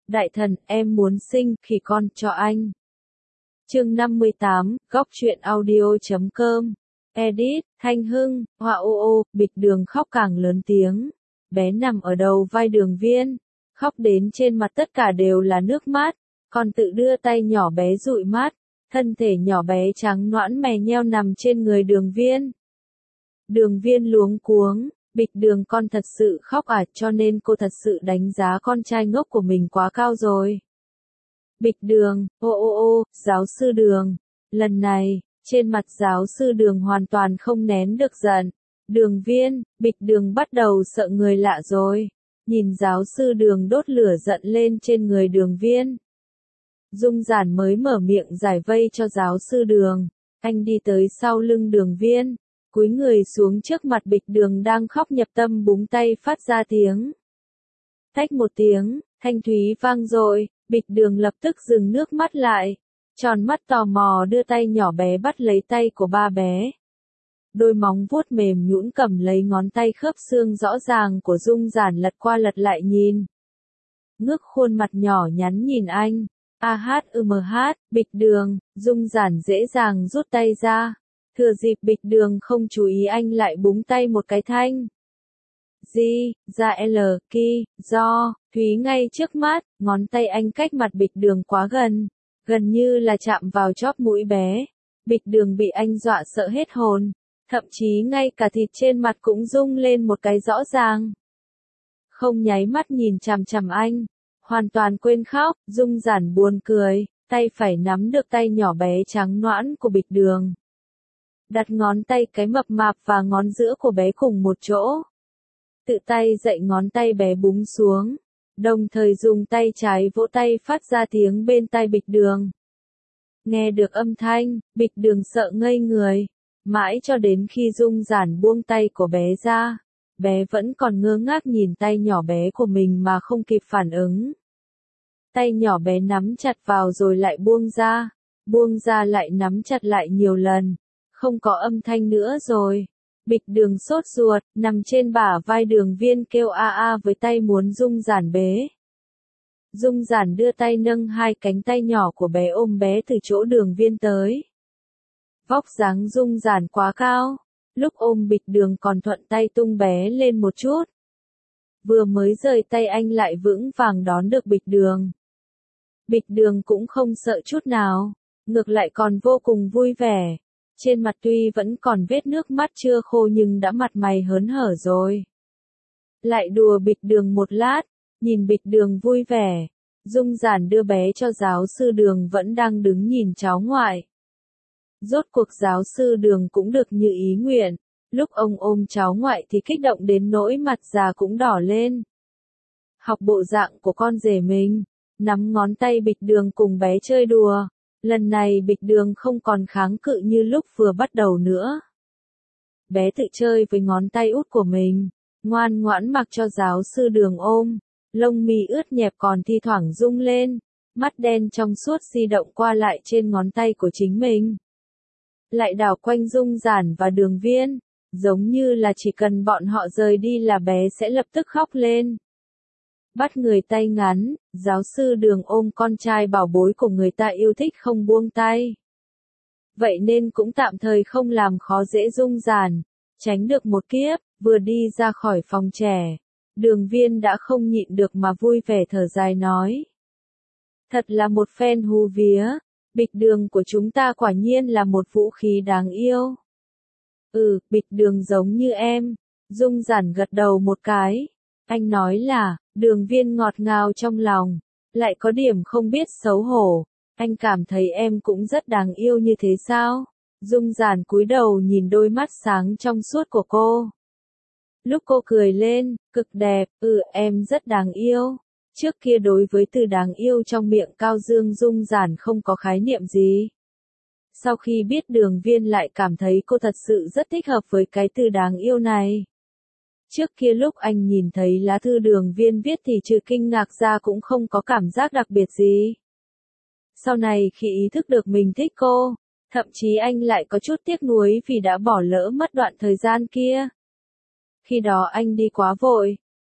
Đại thần, em muốn sinh khỉ con cho anh. Chương 58, góc truyện audio.com. Edit, Thanh Hưng, Họa ô, Bịch Đường khóc càng lớn tiếng. Bé nằm ở đầu vai Đường Viên, khóc đến trên mặt tất cả đều là nước mắt, còn tự đưa tay nhỏ bé dụi mắt, thân thể nhỏ bé trắng nõn mè nheo nằm trên người Đường Viên. Đường Viên luống cuống, Bịch Đường con thật sự khóc à, cho nên cô thật sự đánh giá con trai ngốc của mình quá cao rồi. Bịch Đường, ô, giáo sư Đường. Lần này, trên mặt giáo sư Đường hoàn toàn không nén được giận. Đường Viên, Bịch Đường bắt đầu sợ người lạ rồi. Nhìn giáo sư Đường đốt lửa giận lên trên người Đường Viên. Dung Giản mới mở miệng giải vây cho giáo sư Đường. Anh đi tới sau lưng Đường Viên, cúi người xuống trước mặt Bịch Đường đang khóc nhập tâm, búng tay phát ra tiếng. Tách một tiếng, thanh thúy vang dội, Bịch Đường lập tức dừng nước mắt lại, tròn mắt tò mò đưa tay nhỏ bé bắt lấy tay của ba bé. Đôi móng vuốt mềm nhũn cầm lấy ngón tay khớp xương rõ ràng của Dung Giản, lật qua lật lại nhìn. Ngước khuôn mặt nhỏ nhắn nhìn anh. Bịch Đường, Dung Giản dễ dàng rút tay ra. Thừa dịp Bịch Đường không chú ý, anh lại búng tay một cái thanh. Thúy ngay trước mắt, ngón tay anh cách mặt Bịch Đường quá gần, gần như là chạm vào chóp mũi bé. Bịch Đường bị anh dọa sợ hết hồn, thậm chí ngay cả thịt trên mặt cũng rung lên một cái rõ ràng. Không nháy mắt nhìn chằm chằm anh, hoàn toàn quên khóc. Dung Giản buồn cười, tay phải nắm được tay nhỏ bé trắng nõn của Bịch Đường. Đặt ngón tay cái mập mạp và ngón giữa của bé cùng một chỗ. Tự tay dậy ngón tay bé búng xuống, đồng thời dùng tay trái vỗ tay phát ra tiếng bên tai Bịch Đường. Nghe được âm thanh, Bịch Đường sợ ngây người, mãi cho đến khi Dung Giản buông tay của bé ra, bé vẫn còn ngơ ngác nhìn tay nhỏ bé của mình mà không kịp phản ứng. Tay nhỏ bé nắm chặt vào rồi lại buông ra lại nắm chặt lại nhiều lần, không có âm thanh nữa rồi. Bịch Đường sốt ruột, nằm trên bả vai Đường Viên kêu a với tay muốn Dung Giản bế. Dung Giản đưa tay nâng hai cánh tay nhỏ của bé ôm bé từ chỗ Đường Viên tới. Vóc dáng Dung Giản quá cao, lúc ôm Bịch Đường còn thuận tay tung bé lên một chút. Vừa mới rời tay anh lại vững vàng đón được Bịch Đường. Bịch Đường cũng không sợ chút nào, ngược lại còn vô cùng vui vẻ. Trên mặt tuy vẫn còn vết nước mắt chưa khô nhưng đã mặt mày hớn hở rồi. Lại đùa Bịch Đường một lát, nhìn Bịch Đường vui vẻ, Dung Giản đưa bé cho giáo sư Đường vẫn đang đứng nhìn cháu ngoại. Rốt cuộc giáo sư Đường cũng được như ý nguyện, lúc ông ôm cháu ngoại thì kích động đến nỗi mặt già cũng đỏ lên. Học bộ dạng của con rể mình, nắm ngón tay Bịch Đường cùng bé chơi đùa. Lần này Bịch Đường không còn kháng cự như lúc vừa bắt đầu nữa. Bé tự chơi với ngón tay út của mình, ngoan ngoãn mặc cho giáo sư Đường ôm, lông mi ướt nhẹp còn thi thoảng rung lên, mắt đen trong suốt di động qua lại trên ngón tay của chính mình. Lại đảo quanh Dung Giản và Đường Viên, giống như là chỉ cần bọn họ rời đi là bé sẽ lập tức khóc lên. Bắt người tay ngắn, giáo sư Đường ôm con trai bảo bối của người ta yêu thích không buông tay. Vậy nên cũng tạm thời không làm khó dễ Dung Giản, tránh được một kiếp. Vừa đi ra khỏi phòng trẻ, Đường Viên đã không nhịn được mà vui vẻ thở dài nói. Thật là một phen hú vía, Bịch Đường của chúng ta quả nhiên là một vũ khí đáng yêu. Bịch Đường giống như em. Dung Giản gật đầu một cái. Anh nói là, Đường Viên ngọt ngào trong lòng, lại có điểm không biết xấu hổ. Anh cảm thấy em cũng rất đáng yêu như thế sao? Dung Giản cúi đầu nhìn đôi mắt sáng trong suốt của cô. Lúc cô cười lên, cực đẹp, em rất đáng yêu. Trước kia đối với từ đáng yêu trong miệng Cao Dương Dung Giản không có khái niệm gì. Sau khi biết Đường Viên lại cảm thấy cô thật sự rất thích hợp với cái từ đáng yêu này. Trước kia lúc anh nhìn thấy lá thư Đường Viên viết thì trừ kinh ngạc ra cũng không có cảm giác đặc biệt gì. Sau này khi ý thức được mình thích cô, thậm chí anh lại có chút tiếc nuối vì đã bỏ lỡ mất đoạn thời gian kia. Khi đó anh đi quá vội,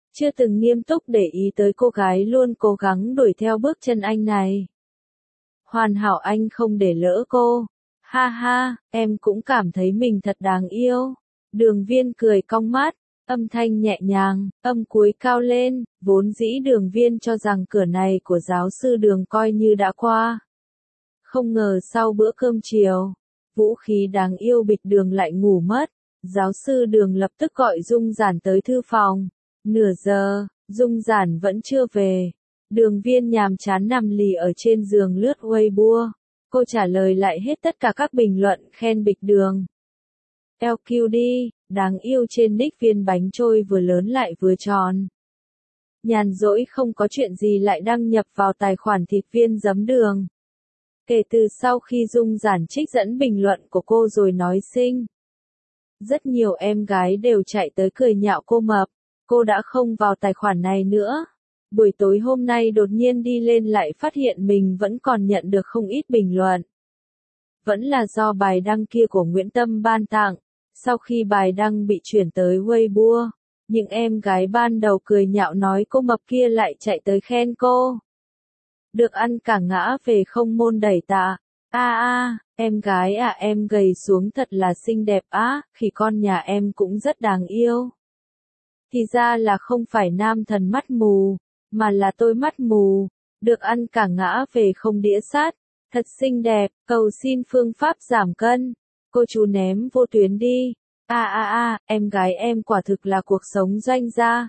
chưa từng nghiêm túc để ý tới cô gái luôn cố gắng đuổi theo bước chân anh này. Hoàn hảo anh không để lỡ cô. Ha ha, em cũng cảm thấy mình thật đáng yêu. Đường Viên cười cong mắt, âm thanh nhẹ nhàng, âm cuối cao lên, vốn dĩ Đường Viên cho rằng cửa này của giáo sư Đường coi như đã qua. Không ngờ sau bữa cơm chiều, vũ khí đáng yêu Bịch Đường lại ngủ mất. Giáo sư Đường lập tức gọi Dung Giản tới thư phòng. Nửa giờ, Dung Giản vẫn chưa về. Đường Viên nhàm chán nằm lì ở trên giường lướt Weibo. Cô trả lời lại hết tất cả các bình luận khen Bịch Đường. LQD, đáng yêu trên nick viên bánh trôi vừa lớn lại vừa tròn. Nhàn rỗi không có chuyện gì lại đăng nhập vào tài khoản thịt viên giấm đường. Kể từ sau khi Dung Giản trích dẫn bình luận của cô rồi nói xinh, rất nhiều em gái đều chạy tới cười nhạo cô mập. Cô đã không vào tài khoản này nữa. Buổi tối hôm nay đột nhiên đi lên lại phát hiện mình vẫn còn nhận được không ít bình luận. Vẫn là do bài đăng kia của Nguyễn Tâm ban tặng. Sau khi bài đăng bị chuyển tới Weibo, những em gái ban đầu cười nhạo nói cô mập kia lại chạy tới khen cô. Được ăn cả ngã về không môn đẩy tạ. Em gái à, em gầy xuống thật là xinh đẹp á, khỉ con nhà em cũng rất đáng yêu. Thì ra là không phải nam thần mắt mù, mà là tôi mắt mù. Được ăn cả ngã về không đĩa sát. Thật xinh đẹp, cầu xin phương pháp giảm cân. Cô chú ném vô tuyến đi. Em gái em quả thực là cuộc sống doanh gia.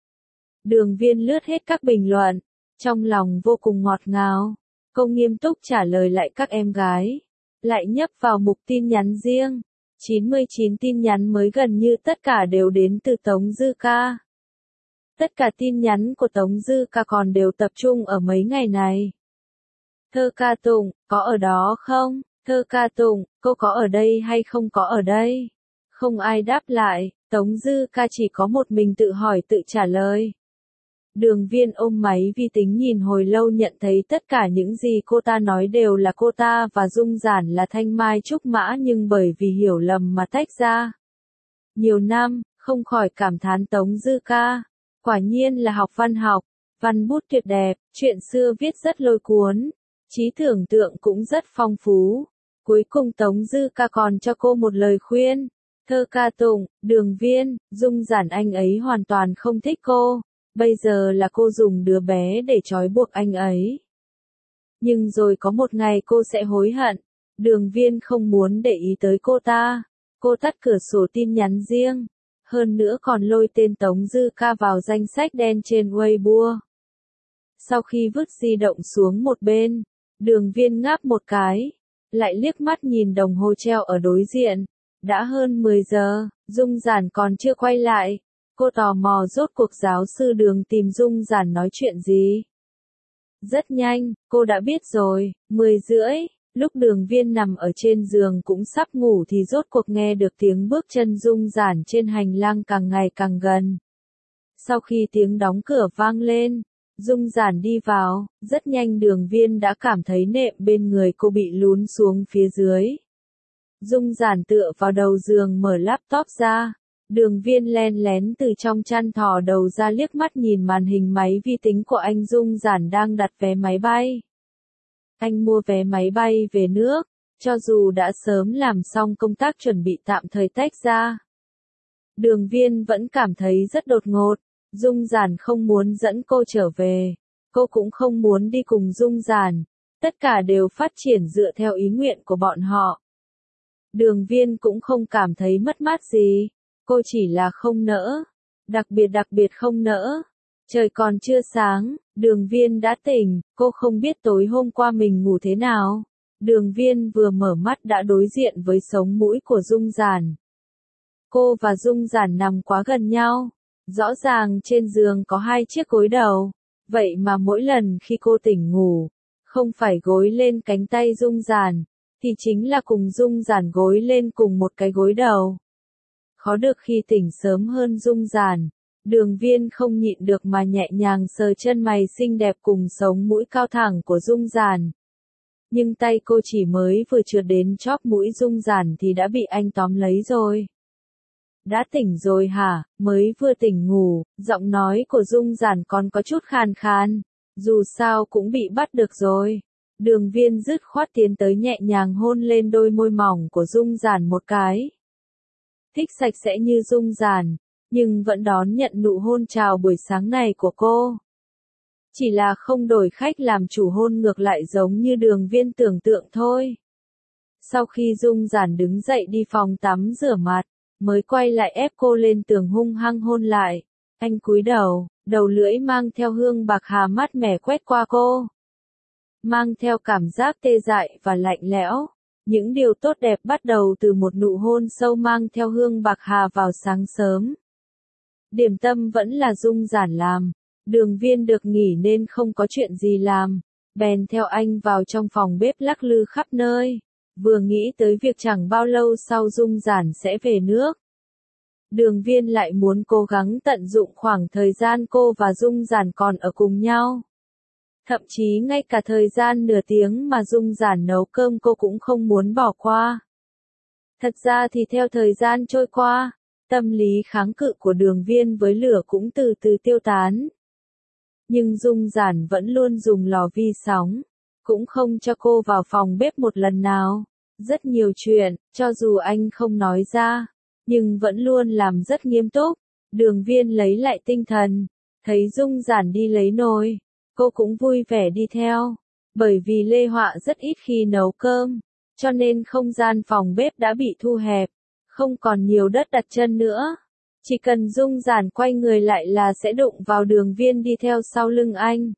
Đường Viên lướt hết các bình luận, trong lòng vô cùng ngọt ngào. Cô nghiêm túc trả lời lại các em gái. Lại nhấp vào mục tin nhắn riêng. 99 tin nhắn mới gần như tất cả đều đến từ Tống Dư Ca. Tất cả tin nhắn của Tống Dư Ca còn đều tập trung ở mấy ngày này. Thơ ca tụng, có ở đó không? Thơ ca tụng, cô có ở đây hay không có ở đây? Không ai đáp lại, Tống Dư Ca chỉ có một mình tự hỏi tự trả lời. Đường Viên ôm máy vi tính nhìn hồi lâu nhận thấy tất cả những gì cô ta nói đều là cô ta và Dung Giản là thanh mai trúc mã nhưng bởi vì hiểu lầm mà tách ra. Nhiều năm, không khỏi cảm thán Tống Dư Ca. Quả nhiên là học, văn bút tuyệt đẹp, chuyện xưa viết rất lôi cuốn, trí tưởng tượng cũng rất phong phú. Cuối cùng Tống Dư Ca còn cho cô một lời khuyên. Thơ ca tụng, Đường Viên, Dung Giản anh ấy hoàn toàn không thích cô. Bây giờ là cô dùng đứa bé để trói buộc anh ấy. Nhưng rồi có một ngày cô sẽ hối hận. Đường Viên không muốn để ý tới cô ta. Cô tắt cửa sổ tin nhắn riêng. Hơn nữa còn lôi tên Tống Dư Ca vào danh sách đen trên Weibo. Sau khi vứt di động xuống một bên, Đường Viên ngáp một cái. Lại liếc mắt nhìn đồng hồ treo ở đối diện. Đã hơn 10 giờ, Dung Giản còn chưa quay lại. Cô tò mò rốt cuộc giáo sư Đường tìm Dung Giản nói chuyện gì. Rất nhanh, cô đã biết rồi. 10 rưỡi, lúc Đường Viên nằm ở trên giường cũng sắp ngủ thì rốt cuộc nghe được tiếng bước chân Dung Giản trên hành lang càng ngày càng gần. Sau khi tiếng đóng cửa vang lên, Dung Giản đi vào, rất nhanh Đường Viên đã cảm thấy nệm bên người cô bị lún xuống phía dưới. Dung Giản tựa vào đầu giường mở laptop ra. Đường Viên len lén từ trong chăn thò đầu ra liếc mắt nhìn màn hình máy vi tính của anh. Dung Giản đang đặt vé máy bay. Anh mua vé máy bay về nước, cho dù đã sớm làm xong công tác chuẩn bị tạm thời tách ra. Đường Viên vẫn cảm thấy rất đột ngột. Dung Giản không muốn dẫn cô trở về. Cô cũng không muốn đi cùng Dung Giản. Tất cả đều phát triển dựa theo ý nguyện của bọn họ. Đường Viên cũng không cảm thấy mất mát gì. Cô chỉ là không nỡ. Đặc biệt không nỡ. Trời còn chưa sáng, Đường Viên đã tỉnh. Cô không biết tối hôm qua mình ngủ thế nào. Đường Viên vừa mở mắt đã đối diện với sống mũi của Dung Giản. Cô và Dung Giản nằm quá gần nhau. Rõ ràng trên giường có hai chiếc gối đầu. Vậy mà mỗi lần khi cô tỉnh ngủ, không phải gối lên cánh tay Dung Giản, thì chính là cùng Dung Giản gối lên cùng một cái gối đầu. Khó được khi tỉnh sớm hơn Dung Giản. Đường Viên không nhịn được mà nhẹ nhàng sờ chân mày xinh đẹp cùng sống mũi cao thẳng của Dung Giản. Nhưng tay cô chỉ mới vừa trượt đến chóp mũi Dung Giản thì đã bị anh tóm lấy rồi. đã tỉnh rồi hả, mới vừa tỉnh ngủ, giọng nói của Dung Giản còn có chút khàn khàn, dù sao cũng bị bắt được rồi. Đường Viên dứt khoát tiến tới nhẹ nhàng hôn lên đôi môi mỏng của Dung Giản một cái. Thích sạch sẽ như Dung Giản, nhưng vẫn đón nhận nụ hôn chào buổi sáng này của cô. Chỉ là không đổi khách làm chủ hôn ngược lại giống như Đường Viên tưởng tượng thôi. Sau khi Dung Giản đứng dậy đi phòng tắm rửa mặt, mới quay lại ép cô lên tường hung hăng hôn lại. Anh cúi đầu, đầu lưỡi mang theo hương bạc hà mát mẻ quét qua cô. Mang theo cảm giác tê dại và lạnh lẽo. Những điều tốt đẹp bắt đầu từ một nụ hôn sâu mang theo hương bạc hà vào sáng sớm. Điểm tâm vẫn là Dung Giản làm. Đường Viên được nghỉ nên không có chuyện gì làm. Bèn theo anh vào trong phòng bếp lắc lư khắp nơi. Vừa nghĩ tới việc chẳng bao lâu sau Dung Giản sẽ về nước. Đường Viên lại muốn cố gắng tận dụng khoảng thời gian cô và Dung Giản còn ở cùng nhau. Thậm chí ngay cả thời gian nửa tiếng mà Dung Giản nấu cơm cô cũng không muốn bỏ qua. Thật ra thì theo thời gian trôi qua, tâm lý kháng cự của Đường Viên với lửa cũng từ từ tiêu tán. Nhưng Dung Giản vẫn luôn dùng lò vi sóng, cũng không cho cô vào phòng bếp một lần nào. Rất nhiều chuyện, cho dù anh không nói ra, nhưng vẫn luôn làm rất nghiêm túc. Đường Viên lấy lại tinh thần, thấy Dung Giản đi lấy nồi, cô cũng vui vẻ đi theo. Bởi vì Lê Họa rất ít khi nấu cơm, cho nên không gian phòng bếp đã bị thu hẹp, không còn nhiều đất đặt chân nữa. Chỉ cần Dung Giản quay người lại là sẽ đụng vào Đường Viên đi theo sau lưng anh.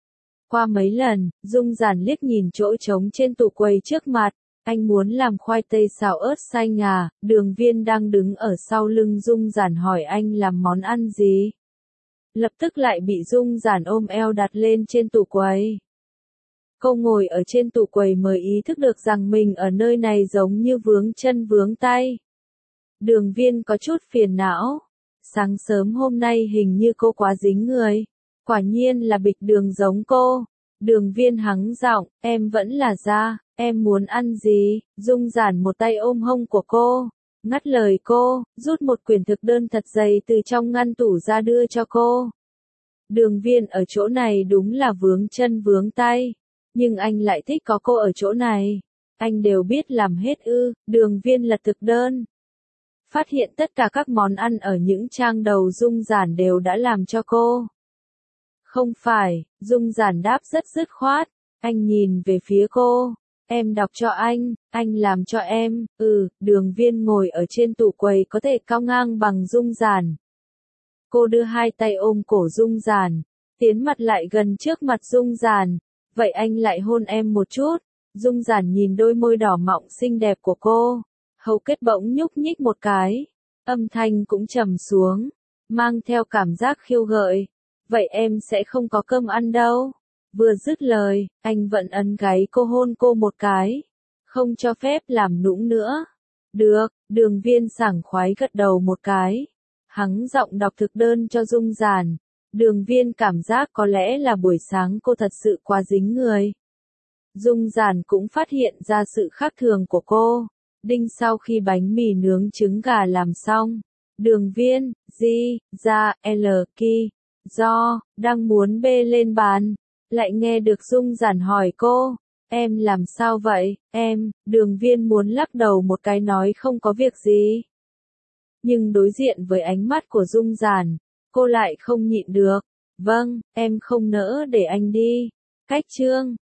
Qua mấy lần, Dung Giản liếc nhìn chỗ trống trên tủ quầy trước mặt. Anh muốn làm khoai tây xào ớt xanh à, Đường Viên đang đứng ở sau lưng Dung Giản hỏi anh làm món ăn gì. Lập tức lại bị Dung Giản ôm eo đặt lên trên tủ quầy. Cô ngồi ở trên tủ quầy mới ý thức được rằng mình ở nơi này giống như vướng chân vướng tay. Đường Viên có chút phiền não. Sáng sớm hôm nay hình như cô quá dính người. Quả nhiên là Bịch Đường giống cô. Đường Viên hắng giọng, em vẫn là da, em muốn ăn gì? Dung Giản một tay ôm hông của cô, ngắt lời cô, rút một quyển thực đơn thật dày từ trong ngăn tủ ra đưa cho cô. Đường Viên ở chỗ này đúng là vướng chân vướng tay, nhưng anh lại thích có cô ở chỗ này. Anh đều biết làm hết ư? Đường Viên lật thực đơn. Phát hiện tất cả các món ăn ở những trang đầu Dung Giản đều đã làm cho cô. Không phải, Dung Giản đáp rất dứt khoát. Anh nhìn về phía cô. Em đọc cho anh làm cho em. Đường Viên ngồi ở trên tủ quầy có thể cao ngang bằng Dung Giản. Cô đưa hai tay ôm cổ Dung Giản, tiến mặt lại gần trước mặt Dung Giản. Vậy anh lại hôn em một chút. Dung Giản nhìn đôi môi đỏ mọng xinh đẹp của cô. Hầu kết bỗng nhúc nhích một cái. Âm thanh cũng trầm xuống, mang theo cảm giác khiêu gợi. Vậy em sẽ không có cơm ăn đâu. Vừa dứt lời, anh vẫn ấn gáy cô hôn cô một cái. Không cho phép làm nũng nữa. Được, Đường Viên sảng khoái gật đầu một cái. Hắng giọng đọc thực đơn cho Dung Giản. Đường Viên cảm giác có lẽ là buổi sáng cô thật sự quá dính người. Dung Giản cũng phát hiện ra sự khác thường của cô. Đinh sau khi bánh mì nướng trứng gà làm xong. Đường Viên, ra, do, đang muốn bê lên bàn. Lại nghe được Dung Giản hỏi cô. Em làm sao vậy, em? Đường Viên muốn lắc đầu một cái nói không có việc gì. Nhưng đối diện với ánh mắt của Dung Giản, cô lại không nhịn được. Vâng, em không nỡ để anh đi. Cách chương